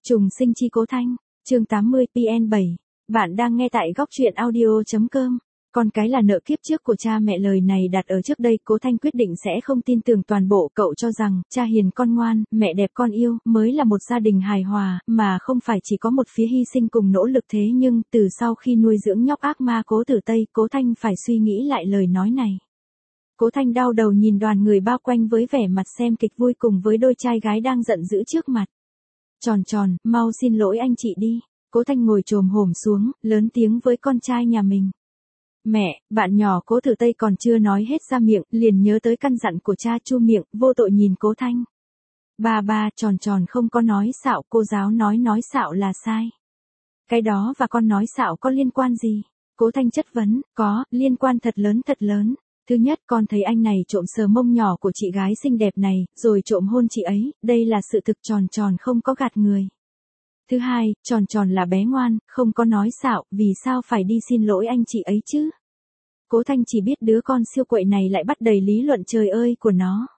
Trùng sinh chi Cố Thanh, chương 80 PN7. Bạn đang nghe tại góc truyện audio.com. Con cái là nợ kiếp trước của cha mẹ, lời này đặt ở trước đây. Cố Thanh quyết định sẽ không tin tưởng toàn bộ. Cậu cho rằng cha hiền con ngoan, mẹ đẹp con yêu mới là một gia đình hài hòa, mà không phải chỉ có một phía hy sinh cùng nỗ lực. Thế nhưng từ sau khi nuôi dưỡng nhóc ác ma Cố Tử Tây, Cố Thanh phải suy nghĩ lại lời nói này. Cố Thanh đau đầu nhìn đoàn người bao quanh với vẻ mặt xem kịch vui cùng với đôi trai gái đang giận dữ trước mặt. Tròn, mau xin lỗi anh chị đi. Cố Thanh ngồi chồm hổm xuống, lớn tiếng với con trai nhà mình. Mẹ, bạn nhỏ Cố Tử Tây còn chưa nói hết ra miệng, liền nhớ tới căn dặn của cha, chu miệng, vô tội nhìn Cố Thanh. Ba, Tròn không có nói xạo, cô giáo nói xạo là sai. Cái đó và con nói xạo có liên quan gì? Cố Thanh chất vấn, có, liên quan thật lớn. Thứ nhất, con thấy anh này trộm sờ mông nhỏ của chị gái xinh đẹp này, rồi trộm hôn chị ấy, đây là sự thực, Tròn không có gạt người. Thứ hai, Tròn là bé ngoan, không có nói xạo, vì sao phải đi xin lỗi anh chị ấy chứ? Cố Thanh chỉ biết đứa con siêu quậy này lại bắt đầy lý luận trời ơi của nó.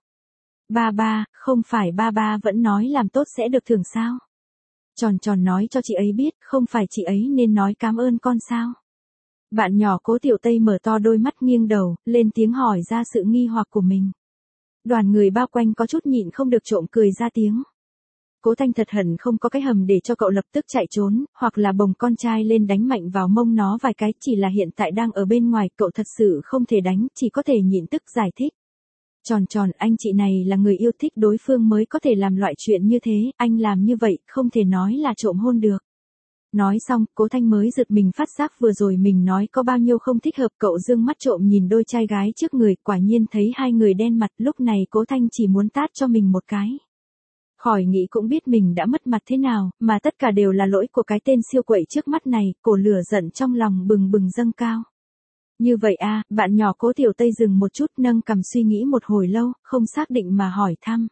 Ba, không phải ba vẫn nói làm tốt sẽ được thưởng sao? Tròn nói cho chị ấy biết, không phải chị ấy nên nói cảm ơn con sao? Bạn nhỏ Cố Tiểu Tây mở to đôi mắt nghiêng đầu, lên tiếng hỏi ra sự nghi hoặc của mình. Đoàn người bao quanh có chút nhịn không được trộm cười ra tiếng. Cố Thanh thật hận không có cái hầm để cho cậu lập tức chạy trốn, hoặc là bồng con trai lên đánh mạnh vào mông nó vài cái, chỉ là hiện tại đang ở bên ngoài, cậu thật sự không thể đánh, chỉ có thể nhịn tức giải thích. Tròn, anh chị này là người yêu thích đối phương mới có thể làm loại chuyện như thế, anh làm như vậy, không thể nói là trộm hôn được. Nói xong, Cố Thanh mới giật mình phát giác vừa rồi mình nói có bao nhiêu không thích hợp. Cậu dương mắt trộm nhìn đôi trai gái trước người, quả nhiên thấy hai người đen mặt. Lúc này Cố Thanh chỉ muốn tát cho mình một cái. Khỏi nghĩ cũng biết mình đã mất mặt thế nào, mà tất cả đều là lỗi của cái tên siêu quậy trước mắt này. Cổ lửa giận trong lòng bừng dâng cao. Như vậy à, bạn nhỏ Cố Tiểu Tây dừng một chút, nâng cằm suy nghĩ một hồi lâu, không xác định mà hỏi thăm.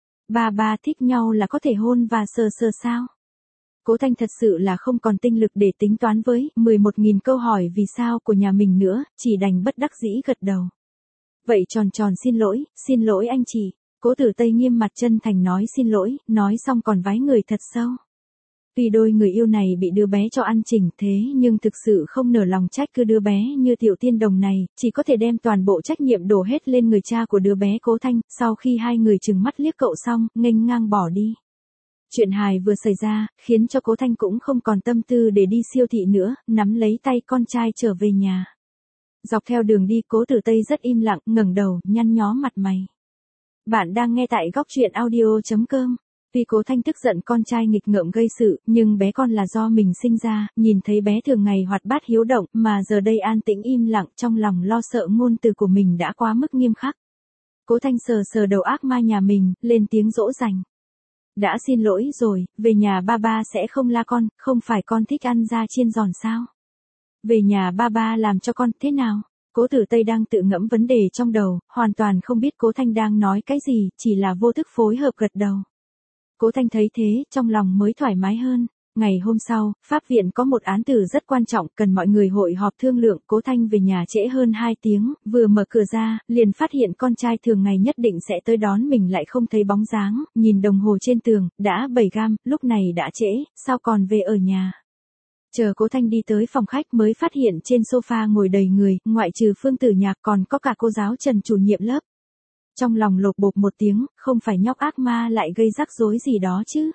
Ba thích nhau là có thể hôn và sờ sao? Cố Thanh thật sự là không còn tinh lực để tính toán với 11.000 câu hỏi vì sao của nhà mình nữa, chỉ đành bất đắc dĩ gật đầu. Vậy Tròn xin lỗi anh chị. Cố Tử Tây nghiêm mặt chân thành nói xin lỗi, nói xong còn vái người thật sâu. Tuy đôi người yêu này bị đứa bé cho ăn chỉnh thế nhưng thực sự không nở lòng trách cứ đứa bé như Tiểu Tiên Đồng này, chỉ có thể đem toàn bộ trách nhiệm đổ hết lên người cha của đứa bé Cố Thanh. Sau khi hai người trừng mắt liếc cậu xong, nghênh ngang bỏ đi. Chuyện hài vừa xảy ra, khiến cho Cố Thanh cũng không còn tâm tư để đi siêu thị nữa, nắm lấy tay con trai trở về nhà. Dọc theo đường đi Cố Tử Tây rất im lặng, ngẩng đầu, nhăn nhó mặt mày. Bạn đang nghe tại góc truyện audio.com. Tuy Cố Thanh tức giận con trai nghịch ngợm gây sự, nhưng bé con là do mình sinh ra, nhìn thấy bé thường ngày hoạt bát hiếu động, mà giờ đây an tĩnh im lặng, trong lòng lo sợ ngôn từ của mình đã quá mức nghiêm khắc. Cố Thanh sờ đầu ác ma nhà mình, lên tiếng dỗ dành. Đã xin lỗi rồi, về nhà ba sẽ không la con, không phải con thích ăn da chiên giòn sao? Về nhà ba làm cho con, thế nào? Cố Tử Tây đang tự ngẫm vấn đề trong đầu, hoàn toàn không biết Cố Thanh đang nói cái gì, chỉ là vô thức phối hợp gật đầu. Cố Thanh thấy thế, trong lòng mới thoải mái hơn. Ngày hôm sau, pháp viện có một án tử rất quan trọng, cần mọi người hội họp thương lượng. Cố Thanh về nhà trễ hơn 2 tiếng, vừa mở cửa ra, liền phát hiện con trai thường ngày nhất định sẽ tới đón mình lại không thấy bóng dáng, nhìn đồng hồ trên tường, đã 7 gam, lúc này đã trễ, sao còn về ở nhà. Chờ Cố Thanh đi tới phòng khách mới phát hiện trên sofa ngồi đầy người, ngoại trừ Phương Tử Nhạc còn có cả cô giáo Trần chủ nhiệm lớp. Trong lòng lột bột một tiếng, không phải nhóc ác ma lại gây rắc rối gì đó chứ.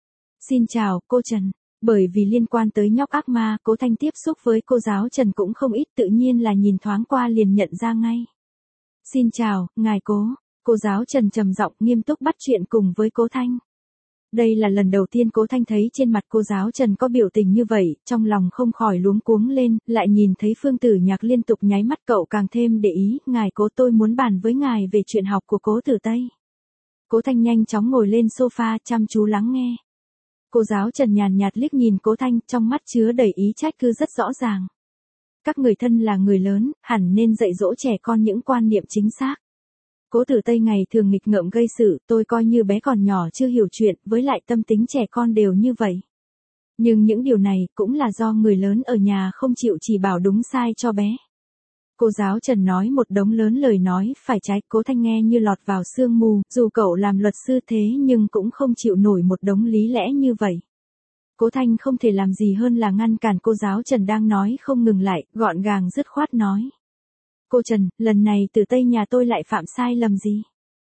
Xin chào, cô Trần. Bởi vì liên quan tới nhóc ác ma, Cố Thanh tiếp xúc với cô giáo Trần cũng không ít, tự nhiên là nhìn thoáng qua liền nhận ra ngay. Xin chào, ngài Cố. Cô giáo Trần trầm giọng nghiêm túc bắt chuyện cùng với Cố Thanh. Đây là lần đầu tiên Cố Thanh thấy trên mặt cô giáo Trần có biểu tình như vậy, trong lòng không khỏi luống cuống lên, lại nhìn thấy Phương Tử Nhạc liên tục nháy mắt cậu càng thêm để ý. Ngài Cố, tôi muốn bàn với ngài về chuyện học của Cố Tử Tây. Cố Thanh nhanh chóng ngồi lên sofa chăm chú lắng nghe. Cô giáo Trần nhàn nhạt liếc nhìn Cố Thanh, trong mắt chứa đầy ý trách cứ rất rõ ràng. Các người thân là người lớn, hẳn nên dạy dỗ trẻ con những quan niệm chính xác. Cố Tử Tây ngày thường nghịch ngợm gây sự, tôi coi như bé còn nhỏ chưa hiểu chuyện, với lại tâm tính trẻ con đều như vậy. Nhưng những điều này cũng là do người lớn ở nhà không chịu chỉ bảo đúng sai cho bé. Cô giáo Trần nói một đống lớn lời nói phải trái, Cố Thanh nghe như lọt vào sương mù, dù cậu làm luật sư thế nhưng cũng không chịu nổi một đống lý lẽ như vậy. Cố Thanh không thể làm gì hơn là ngăn cản cô giáo Trần đang nói không ngừng lại, gọn gàng dứt khoát nói. Cô Trần, lần này Tử Tây nhà tôi lại phạm sai lầm gì?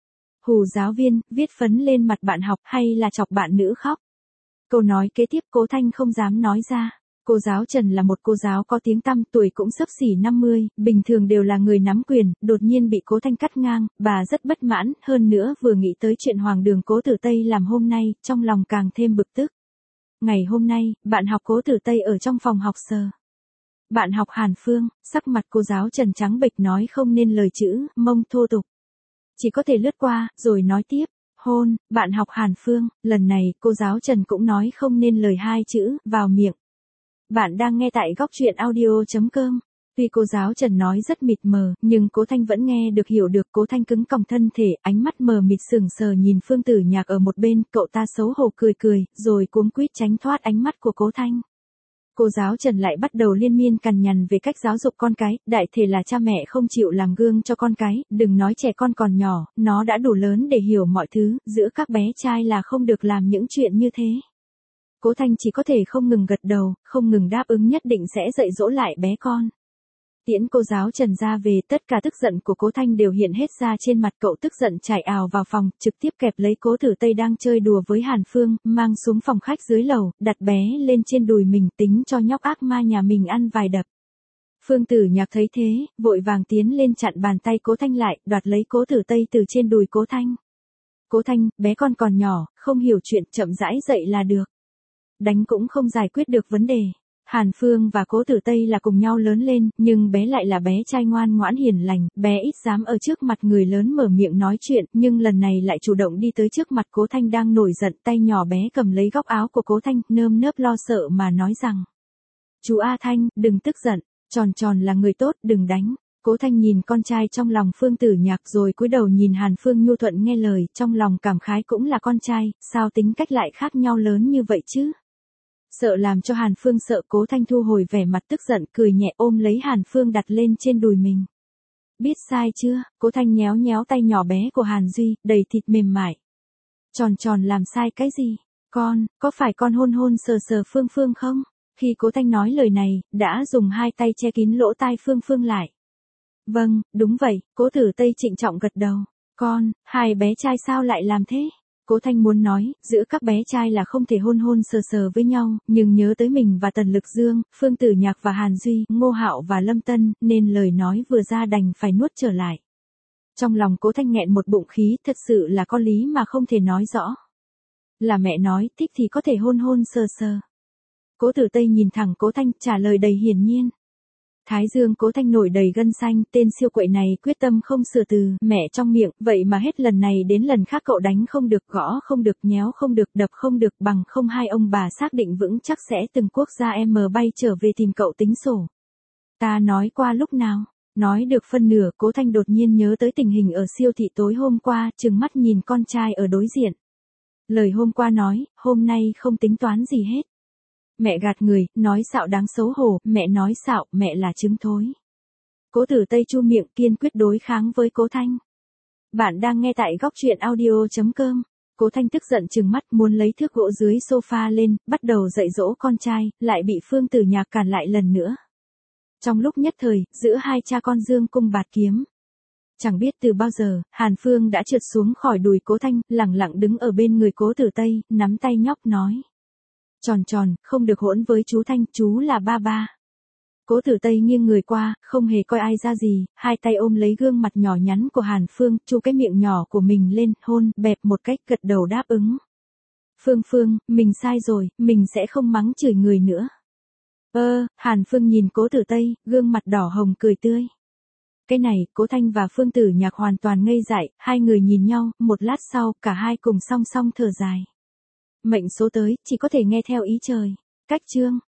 Hù giáo viên, viết phấn lên mặt bạn học hay là chọc bạn nữ khóc? Câu nói kế tiếp Cố Thanh không dám nói ra. Cô giáo Trần là một cô giáo có tiếng tăm, tuổi cũng xấp xỉ 50, bình thường đều là người nắm quyền, đột nhiên bị Cố Thanh cắt ngang, bà rất bất mãn, hơn nữa vừa nghĩ tới chuyện Hoàng Đường Cố Tử Tây làm hôm nay, trong lòng càng thêm bực tức. Ngày hôm nay, bạn học Cố Tử Tây ở trong phòng học sờ. Bạn học Hàn Phương, sắc mặt cô giáo Trần trắng bệch nói không nên lời chữ, mông thô tục. Chỉ có thể lướt qua, rồi nói tiếp. Hôn, bạn học Hàn Phương, lần này cô giáo Trần cũng nói không nên lời hai chữ, vào miệng. Bạn đang nghe tại góc truyện audio.com. Tuy cô giáo Trần nói rất mịt mờ, nhưng Cố Thanh vẫn nghe được hiểu được. Cố Thanh cứng còng thân thể, ánh mắt mờ mịt sừng sờ nhìn Phương Tử Nhạc ở một bên, cậu ta xấu hổ cười cười, rồi cuống quýt tránh thoát ánh mắt của Cố Thanh. Cô giáo Trần lại bắt đầu liên miên cằn nhằn về cách giáo dục con cái, đại thể là cha mẹ không chịu làm gương cho con cái, đừng nói trẻ con còn nhỏ, nó đã đủ lớn để hiểu mọi thứ, giữa các bé trai là không được làm những chuyện như thế. Cố Thanh chỉ có thể không ngừng gật đầu, không ngừng đáp ứng nhất định sẽ dạy dỗ lại bé con. Tiễn cô giáo Trần ra về, tất cả tức giận của Cố Thanh đều hiện hết ra trên mặt, cậu tức giận chạy ào vào phòng, trực tiếp kẹp lấy Cố Tử Tây đang chơi đùa với Hàn Phương, mang xuống phòng khách dưới lầu, đặt bé lên trên đùi mình, tính cho nhóc ác ma nhà mình ăn vài đập. Phương Tử Nhạc thấy thế, vội vàng tiến lên chặn bàn tay Cố Thanh lại, đoạt lấy Cố Tử Tây từ trên đùi Cố Thanh. Cố Thanh, bé con còn nhỏ, không hiểu chuyện, chậm rãi dậy là được. Đánh cũng không giải quyết được vấn đề. Hàn Phương và Cố Tử Tây là cùng nhau lớn lên, nhưng bé lại là bé trai ngoan ngoãn hiền lành, bé ít dám ở trước mặt người lớn mở miệng nói chuyện, nhưng lần này lại chủ động đi tới trước mặt Cố Thanh đang nổi giận, tay nhỏ bé cầm lấy góc áo của Cố Thanh, nơm nớp lo sợ mà nói rằng. Chú A Thanh, đừng tức giận, Tròn Tròn là người tốt, đừng đánh. Cố Thanh nhìn con trai trong lòng Phương Tử Nhạc rồi cúi đầu nhìn Hàn Phương nhu thuận nghe lời, trong lòng cảm khái cũng là con trai, sao tính cách lại khác nhau lớn như vậy chứ? Sợ làm cho Hàn Phương sợ, Cố Thanh thu hồi vẻ mặt tức giận, cười nhẹ ôm lấy Hàn Phương đặt lên trên đùi mình. Biết sai chưa? Cố Thanh nhéo nhéo tay nhỏ bé của Hàn Duy, đầy thịt mềm mại. Tròn Tròn làm sai cái gì? Con, có phải con hôn hôn sờ sờ Phương Phương không? Khi Cố Thanh nói lời này, đã dùng hai tay che kín lỗ tai Phương Phương lại. Vâng, đúng vậy, Cố Tử Tây trịnh trọng gật đầu. Con, hai bé trai sao lại làm thế? Cố Thanh muốn nói, giữa các bé trai là không thể hôn hôn sờ sờ với nhau, nhưng nhớ tới mình và Tần Lực Dương, Phương Tử Nhạc và Hàn Duy, Ngô Hạo và Lâm Tân, nên lời nói vừa ra đành phải nuốt trở lại. Trong lòng Cố Thanh nghẹn một bụng khí, thật sự là có lý mà không thể nói rõ. Là mẹ nói, thích thì có thể hôn hôn sờ sờ. Cố Tử Tây nhìn thẳng Cố Thanh, trả lời đầy hiển nhiên. Thái dương Cố Thanh nổi đầy gân xanh, tên siêu quậy này quyết tâm không sửa từ, mẹ trong miệng, vậy mà hết lần này đến lần khác cậu đánh không được, gõ không được, nhéo không được, đập không được, bằng không hai ông bà xác định vững chắc sẽ từng quốc gia bay trở về tìm cậu tính sổ. Ta nói qua lúc nào? Nói được phân nửa, Cố Thanh đột nhiên nhớ tới tình hình ở siêu thị tối hôm qua, trừng mắt nhìn con trai ở đối diện. Lời hôm qua nói, hôm nay không tính toán gì hết. Mẹ gạt người, nói xạo đáng xấu hổ, mẹ nói xạo, mẹ là trứng thối. Cố Tử Tây chu miệng kiên quyết đối kháng với Cố Thanh. Bạn đang nghe tại góc truyện audio.com. Cố Thanh tức giận trừng mắt muốn lấy thước gỗ dưới sofa lên, bắt đầu dạy dỗ con trai, lại bị Phương Tử Nhạc cản lại lần nữa. Trong lúc nhất thời, giữa hai cha con dương cung bạt kiếm. Chẳng biết từ bao giờ, Hàn Phương đã trượt xuống khỏi đùi Cố Thanh, lẳng lặng đứng ở bên người Cố Tử Tây, nắm tay nhóc nói. Tròn Tròn, không được hỗn với chú Thanh, chú là ba ba. Cố Tử Tây nghiêng người qua, không hề coi ai ra gì, hai tay ôm lấy gương mặt nhỏ nhắn của Hàn Phương, chu cái miệng nhỏ của mình lên, hôn, bẹp một cách, gật đầu đáp ứng. Phương Phương, mình sai rồi, mình sẽ không mắng chửi người nữa. Hàn Phương nhìn Cố Tử Tây, gương mặt đỏ hồng cười tươi. Cái này, Cố Thanh và Phương Tử Nhạc hoàn toàn ngây dại, hai người nhìn nhau, một lát sau, cả hai cùng song song thở dài. Mệnh số tới, chỉ có thể nghe theo ý trời. Cách chương.